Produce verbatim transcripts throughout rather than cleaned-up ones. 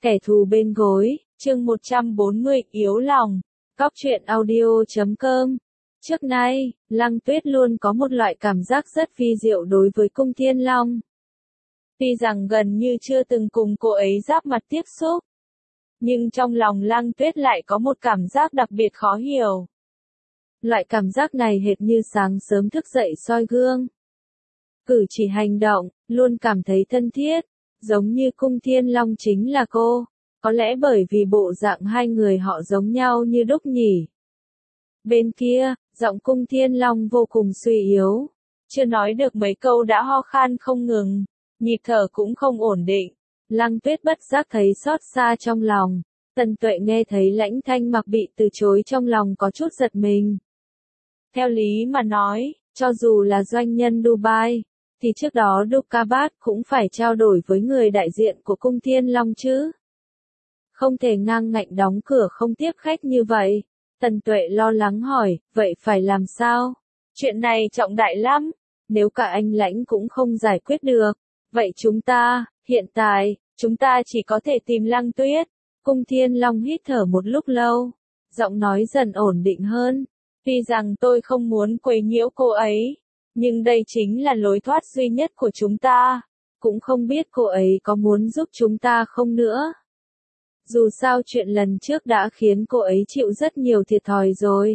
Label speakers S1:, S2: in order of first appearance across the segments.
S1: Kẻ thù bên gối, chương một trăm bốn mươi, yếu lòng. Cóc truyện audio chấm com. Trước nay, Lăng Tuyết luôn có một loại cảm giác rất phi diệu đối với Cung Thiên Long. Tuy rằng gần như chưa từng cùng cô ấy giáp mặt tiếp xúc, nhưng trong lòng Lăng Tuyết lại có một cảm giác đặc biệt khó hiểu. Loại cảm giác này hệt như sáng sớm thức dậy soi gương. Cử chỉ hành động, luôn cảm thấy thân thiết, giống như Cung Thiên Long chính là cô. Có lẽ bởi vì bộ dạng hai người họ giống nhau như đúc nhỉ. Bên kia, giọng Cung Thiên Long vô cùng suy yếu. Chưa nói được mấy câu đã ho khan không ngừng, nhịp thở cũng không ổn định. Lăng Tuyết bất giác thấy xót xa trong lòng. Tần Tuệ nghe thấy Lãnh Thanh Mặc bị từ chối trong lòng có chút giật mình. Theo lý mà nói, cho dù là doanh nhân Dubai, thì trước đó Dukabat cũng phải trao đổi với người đại diện của Cung Thiên Long chứ. Không thể ngang ngạnh đóng cửa không tiếp khách như vậy. Tần Tuệ lo lắng hỏi, vậy phải làm sao? Chuyện này trọng đại lắm, nếu cả anh Lãnh cũng không giải quyết được, vậy chúng ta, hiện tại, chúng ta chỉ có thể tìm Lăng Tuyết. Cung Thiên Long hít thở một lúc lâu, giọng nói dần ổn định hơn. Tuy rằng tôi không muốn quấy nhiễu cô ấy, nhưng đây chính là lối thoát duy nhất của chúng ta. Cũng không biết cô ấy có muốn giúp chúng ta không nữa. Dù sao chuyện lần trước đã khiến cô ấy chịu rất nhiều thiệt thòi rồi.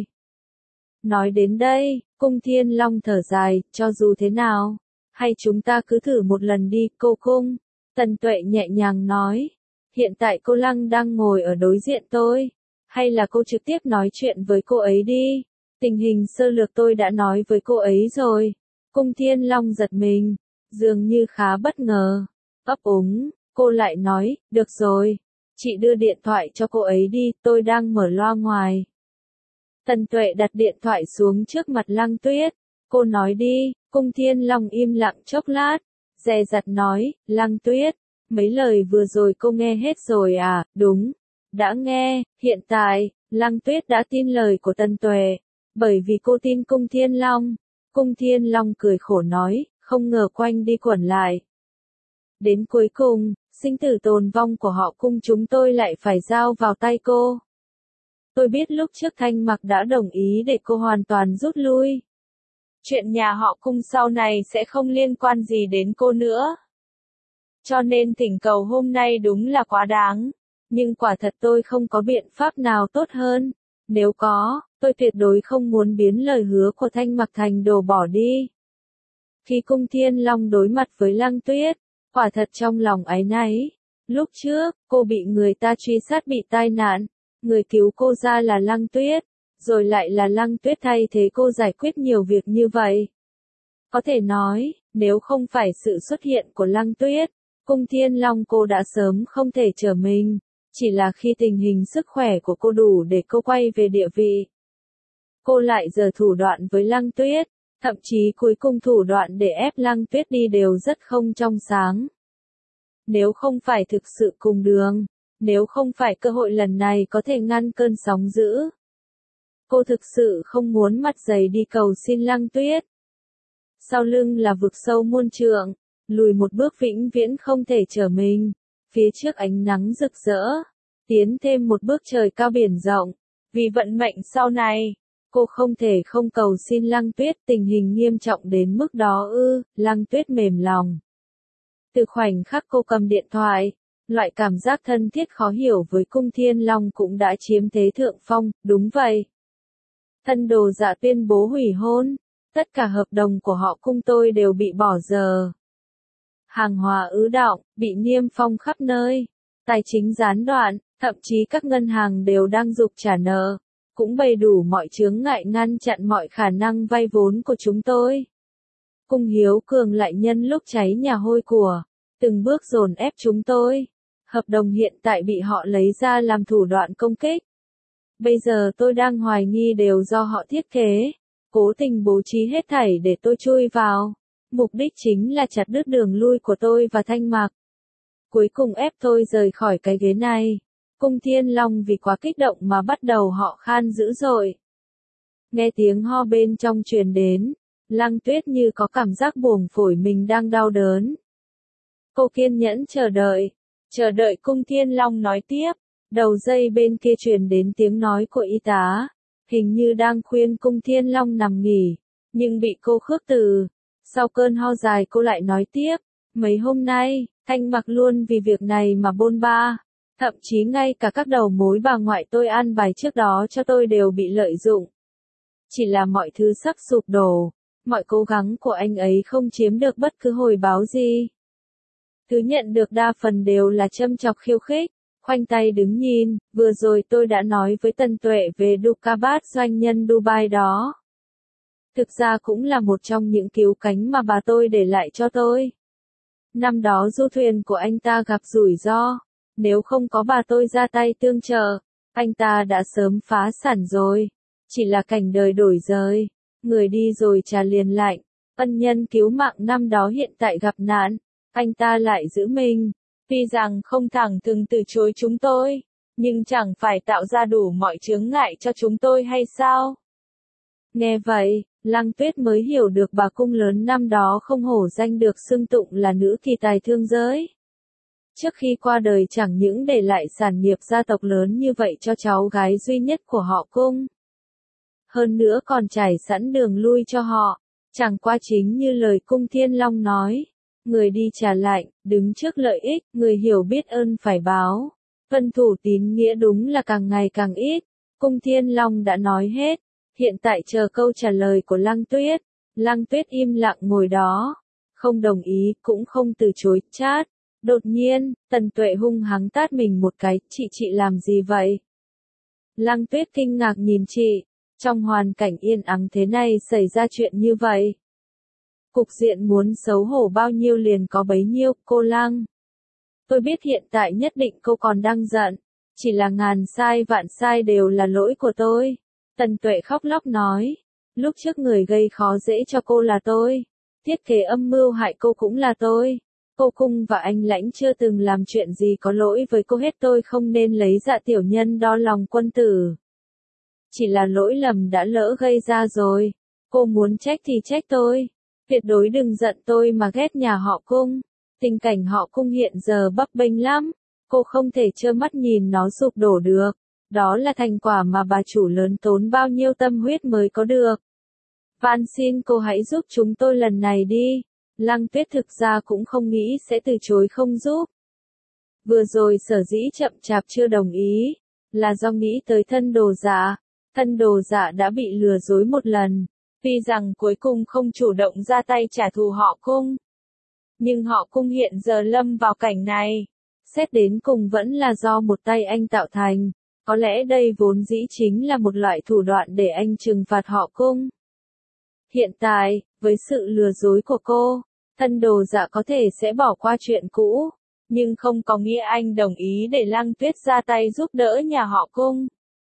S1: Nói đến đây, Cung Thiên Long thở dài, cho dù thế nào, hay chúng ta cứ thử một lần đi, cô Cung. Tần Tuệ nhẹ nhàng nói, hiện tại cô Lăng đang ngồi ở đối diện tôi, hay là cô trực tiếp nói chuyện với cô ấy đi. Tình hình sơ lược tôi đã nói với cô ấy rồi. Cung Thiên Long giật mình, dường như khá bất ngờ. Ấp úng, cô lại nói, được rồi. Chị đưa điện thoại cho cô ấy đi, tôi đang mở loa ngoài. Tần Tuệ đặt điện thoại xuống trước mặt Lăng Tuyết. Cô nói đi. Cung Thiên Long im lặng chốc lát, dè dặt nói, Lăng Tuyết, mấy lời vừa rồi cô nghe hết rồi à? Đúng, đã nghe. Hiện tại, Lăng Tuyết đã tin lời của Tần Tuệ, bởi vì cô tin Cung Thiên Long. Cung Thiên Long cười khổ nói, không ngờ quanh đi quẩn lại. Đến cuối cùng, sinh tử tồn vong của họ Cung chúng tôi lại phải giao vào tay cô. Tôi biết lúc trước Thanh Mặc đã đồng ý để cô hoàn toàn rút lui. Chuyện nhà họ Cung sau này sẽ không liên quan gì đến cô nữa. Cho nên thỉnh cầu hôm nay đúng là quá đáng. Nhưng quả thật tôi không có biện pháp nào tốt hơn. Nếu có, tôi tuyệt đối không muốn biến lời hứa của Thanh Mặc thành đồ bỏ đi. Khi Cung Thiên Long đối mặt với Lăng Tuyết, quả thật trong lòng áy náy. Lúc trước, cô bị người ta truy sát bị tai nạn. Người cứu cô ra là Lăng Tuyết. Rồi lại là Lăng Tuyết thay thế cô giải quyết nhiều việc như vậy. Có thể nói, nếu không phải sự xuất hiện của Lăng Tuyết, Cung Thiên Long cô đã sớm không thể trở mình. Chỉ là khi tình hình sức khỏe của cô đủ để cô quay về địa vị. Cô lại giở thủ đoạn với Lăng Tuyết, thậm chí cuối cùng thủ đoạn để ép Lăng Tuyết đi đều rất không trong sáng. Nếu không phải thực sự cùng đường, nếu không phải cơ hội lần này có thể ngăn cơn sóng dữ, cô thực sự không muốn mặt dày đi cầu xin Lăng Tuyết. Sau lưng là vực sâu muôn trượng, lùi một bước vĩnh viễn không thể trở mình. Phía trước ánh nắng rực rỡ, tiến thêm một bước trời cao biển rộng. Vì vận mệnh sau này, cô không thể không cầu xin Lăng Tuyết. Tình hình nghiêm trọng đến mức đó ư? Lăng Tuyết mềm lòng. Từ khoảnh khắc cô cầm điện thoại, loại cảm giác thân thiết khó hiểu với Cung Thiên Long cũng đã chiếm thế thượng phong. Đúng vậy. Thân đồ dạ tuyên bố hủy hôn, tất cả hợp đồng của họ Cung tôi đều bị bỏ dở. Hàng hóa ứ đọng, bị niêm phong khắp nơi, tài chính gián đoạn, thậm chí các ngân hàng đều đang giục trả nợ, cũng bày đủ mọi chướng ngại ngăn chặn mọi khả năng vay vốn của chúng tôi. Cung Hiếu Cường lại nhân lúc cháy nhà hôi của, từng bước dồn ép chúng tôi. Hợp đồng hiện tại bị họ lấy ra làm thủ đoạn công kích. Bây giờ tôi đang hoài nghi đều do họ thiết kế, cố tình bố trí hết thảy để tôi chui vào. Mục đích chính là chặt đứt đường lui của tôi và Thanh Mặc. Cuối cùng ép tôi rời khỏi cái ghế này. Cung Thiên Long vì quá kích động mà bắt đầu họ khan dữ dội. Nghe tiếng ho bên trong truyền đến, Lăng Tuyết như có cảm giác buồng phổi mình đang đau đớn. Cô kiên nhẫn chờ đợi, Chờ đợi Cung Thiên Long nói tiếp, đầu dây bên kia truyền đến tiếng nói của y tá, hình như đang khuyên Cung Thiên Long nằm nghỉ, nhưng bị cô khước từ. Sau cơn ho dài cô lại nói tiếp, mấy hôm nay, anh mặc luôn vì việc này mà bôn ba, thậm chí ngay cả các đầu mối bà ngoại tôi an bài trước đó cho tôi đều bị lợi dụng. Chỉ là mọi thứ sắp sụp đổ, mọi cố gắng của anh ấy không chiếm được bất cứ hồi báo gì. Thứ nhận được đa phần đều là châm chọc khiêu khích, khoanh tay đứng nhìn, vừa rồi tôi đã nói với Tần Tuệ về Dukabat doanh nhân Dubai đó. Thực ra cũng là một trong những cứu cánh mà bà tôi để lại cho tôi. Năm đó du thuyền của anh ta gặp rủi ro, nếu không có bà tôi ra tay tương trợ, anh ta đã sớm phá sản rồi. Chỉ là cảnh đời đổi rời, người đi rồi trả liền lạnh, ân nhân cứu mạng năm đó hiện tại gặp nạn, anh ta lại giữ mình. Tuy rằng không thẳng thừng từ chối chúng tôi, nhưng chẳng phải tạo ra đủ mọi chướng ngại cho chúng tôi hay sao? Nghe vậy, Lăng Tuyết mới hiểu được bà Cung lớn năm đó không hổ danh được xưng tụng là nữ kỳ tài thương giới. Trước khi qua đời chẳng những để lại sản nghiệp gia tộc lớn như vậy cho cháu gái duy nhất của họ Cung. Hơn nữa còn trải sẵn đường lui cho họ, chẳng qua chính như lời Cung Thiên Long nói. Người đi trả lạnh, đứng trước lợi ích, người hiểu biết ơn phải báo. Tuân thủ tín nghĩa đúng là càng ngày càng ít. Cung Thiên Long đã nói hết, hiện tại chờ câu trả lời của Lăng Tuyết. Lăng Tuyết im lặng ngồi đó, không đồng ý, cũng không từ chối, chát. Đột nhiên, Tần Tuệ hung hăng tát mình một cái, chị chị làm gì vậy? Lăng Tuyết kinh ngạc nhìn chị, trong hoàn cảnh yên ắng thế này xảy ra chuyện như vậy. Cục diện muốn xấu hổ bao nhiêu liền có bấy nhiêu, cô Lăng. Tôi biết hiện tại nhất định cô còn đang giận, chỉ là ngàn sai vạn sai đều là lỗi của tôi. Tần Tuệ khóc lóc nói, lúc trước người gây khó dễ cho cô là tôi, thiết kế âm mưu hại cô cũng là tôi. Cô Cung và anh Lãnh chưa từng làm chuyện gì có lỗi với cô hết, tôi không nên lấy dạ tiểu nhân đo lòng quân tử. Chỉ là lỗi lầm đã lỡ gây ra rồi, cô muốn trách thì trách tôi. Tuyệt đối đừng giận tôi mà ghét nhà họ Cung. Tình cảnh họ Cung hiện giờ bấp bênh lắm, cô không thể trơ mắt nhìn nó sụp đổ được. Đó là thành quả mà bà chủ lớn tốn bao nhiêu tâm huyết mới có được. Van xin cô hãy giúp chúng tôi lần này đi. Lăng Tuyết thực ra cũng không nghĩ sẽ từ chối không giúp. Vừa rồi sở dĩ chậm chạp chưa đồng ý, là do nghĩ tới thân đồ dạ. Thân đồ dạ đã bị lừa dối một lần. Tuy rằng cuối cùng không chủ động ra tay trả thù họ Cung, nhưng họ Cung hiện giờ lâm vào cảnh này, xét đến cùng vẫn là do một tay anh tạo thành. Có lẽ đây vốn dĩ chính là một loại thủ đoạn để anh trừng phạt họ Cung. Hiện tại, với sự lừa dối của cô, thân đồ dạ có thể sẽ bỏ qua chuyện cũ, nhưng không có nghĩa anh đồng ý để Lăng Tuyết ra tay giúp đỡ nhà họ Cung.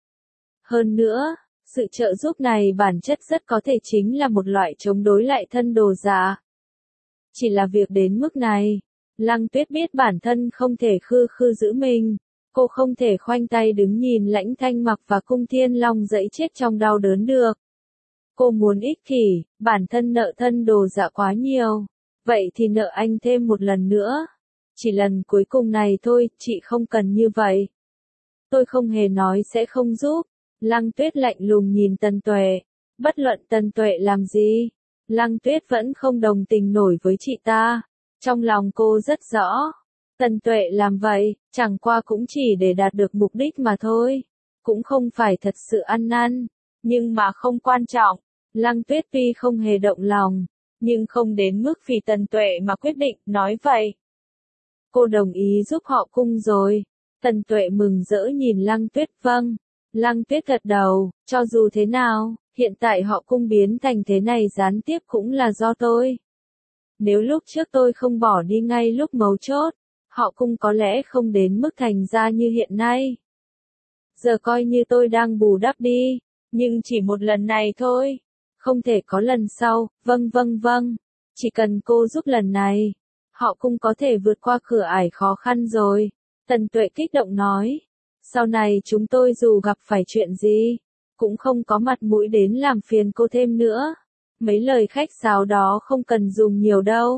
S1: Hơn nữa, sự trợ giúp này bản chất rất có thể chính là một loại chống đối lại thân đồ dạ. Chỉ là việc đến mức này, Lăng Tuyết biết bản thân không thể khư khư giữ mình, cô không thể khoanh tay đứng nhìn Lãnh Thanh Mặc và Cung Thiên Long dẫy chết trong đau đớn được. Cô muốn ích kỷ, bản thân nợ thân đồ dạ quá nhiều, vậy thì nợ anh thêm một lần nữa. Chỉ lần cuối cùng này thôi, chị không cần như vậy. Tôi không hề nói sẽ không giúp. Lăng Tuyết lạnh lùng nhìn Tần Tuệ. Bất luận Tần Tuệ làm gì, Lăng Tuyết vẫn không đồng tình nổi với chị ta. Trong lòng cô rất rõ, Tần Tuệ làm vậy, chẳng qua cũng chỉ để đạt được mục đích mà thôi. Cũng không phải thật sự ăn năn, nhưng mà không quan trọng. Lăng Tuyết tuy không hề động lòng, nhưng không đến mức vì Tần Tuệ mà quyết định nói vậy. Cô đồng ý giúp họ Cung rồi. Tần Tuệ mừng rỡ nhìn Lăng Tuyết, vâng. Lăng Tuyết gật đầu, cho dù thế nào, hiện tại họ Cung biến thành thế này gián tiếp cũng là do tôi. Nếu lúc trước tôi không bỏ đi ngay lúc mấu chốt, họ Cung có lẽ không đến mức thành ra như hiện nay. Giờ coi như tôi đang bù đắp đi, nhưng chỉ một lần này thôi. Không thể có lần sau, vâng vâng vâng. Chỉ cần cô giúp lần này, họ Cung có thể vượt qua cửa ải khó khăn rồi. Tần Tuệ kích động nói. Sau này chúng tôi dù gặp phải chuyện gì, cũng không có mặt mũi đến làm phiền cô thêm nữa. Mấy lời khách sáo đó không cần dùng nhiều đâu.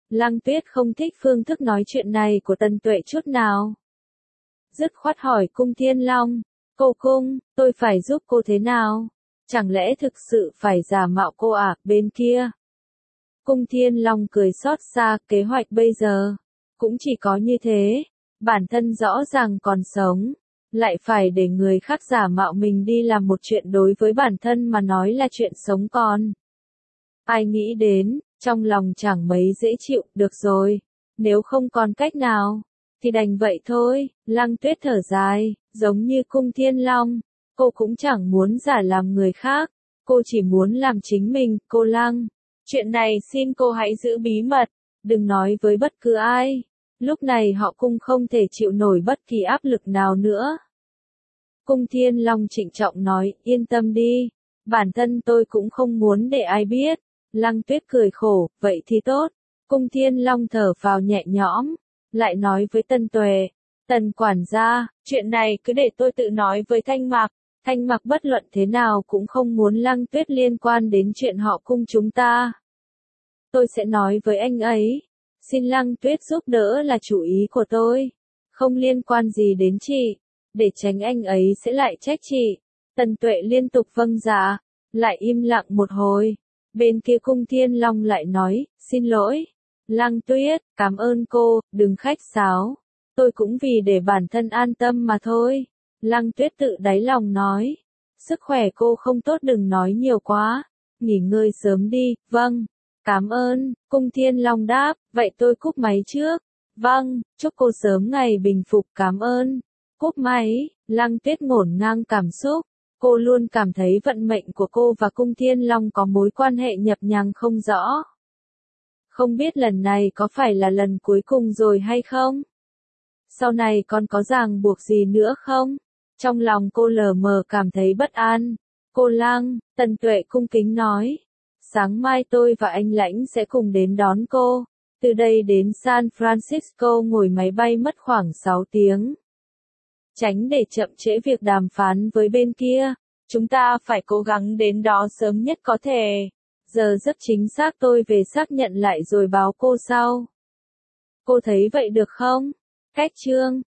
S1: Lăng Tuyết không thích phương thức nói chuyện này của Tần Tuệ chút nào. Dứt khoát hỏi Cung Thiên Long, cô Cung, tôi phải giúp cô thế nào? Chẳng lẽ thực sự phải giả mạo cô à, bên kia? Cung Thiên Long cười xót xa, kế hoạch bây giờ cũng chỉ có như thế, bản thân rõ ràng còn sống, lại phải để người khác giả mạo mình đi làm một chuyện đối với bản thân mà nói là chuyện sống còn. Ai nghĩ đến, trong lòng chẳng mấy dễ chịu, được rồi, nếu không còn cách nào, thì đành vậy thôi. Lăng Tuyết thở dài, giống như Cung Thiên Long, cô cũng chẳng muốn giả làm người khác, cô chỉ muốn làm chính mình. Cô Lăng, chuyện này xin cô hãy giữ bí mật, đừng nói với bất cứ ai. Lúc này họ Cung không thể chịu nổi bất kỳ áp lực nào nữa. Cung Thiên Long trịnh trọng nói, yên tâm đi, bản thân tôi cũng không muốn để ai biết. Lăng Tuyết cười khổ, vậy thì tốt. Cung Thiên Long thở phào nhẹ nhõm, lại nói với Tần Tuệ, Tần quản gia, chuyện này cứ để tôi tự nói với Thanh Mạc. Thanh Mạc bất luận thế nào cũng không muốn Lăng Tuyết liên quan đến chuyện họ Cung chúng ta. Tôi sẽ nói với anh ấy, xin Lăng Tuyết giúp đỡ là chủ ý của tôi, không liên quan gì đến chị, để tránh anh ấy sẽ lại trách chị. Tần Tuệ liên tục vâng dạ, lại im lặng một hồi. Bên kia Cung Thiên Long lại nói, xin lỗi, Lăng Tuyết, cảm ơn cô, đừng khách sáo, tôi cũng vì để bản thân an tâm mà thôi. Lăng Tuyết tự đáy lòng nói, sức khỏe cô không tốt đừng nói nhiều quá, nghỉ ngơi sớm đi. Vâng, cảm ơn. Cung Thiên Long đáp, vậy tôi cúp máy trước. Vâng, chúc cô sớm ngày bình phục. Cảm ơn. Cúp máy. Lăng Tuyết ngổn ngang cảm xúc, cô luôn cảm thấy vận mệnh của cô và Cung Thiên Long có mối quan hệ nhập nhằng không rõ. Không biết lần này có phải là lần cuối cùng rồi hay không? Sau này còn có ràng buộc gì nữa không? Trong lòng cô lờ mờ cảm thấy bất an. Cô Lăng, Tần Tuệ cung kính nói, sáng mai tôi và anh Lãnh sẽ cùng đến đón cô. Từ đây đến San Francisco ngồi máy bay mất khoảng sáu tiếng. Tránh để chậm trễ việc đàm phán với bên kia, chúng ta phải cố gắng đến đó sớm nhất có thể. Giờ giấc chính xác tôi về xác nhận lại rồi báo cô sau. Cô thấy vậy được không? Cách chương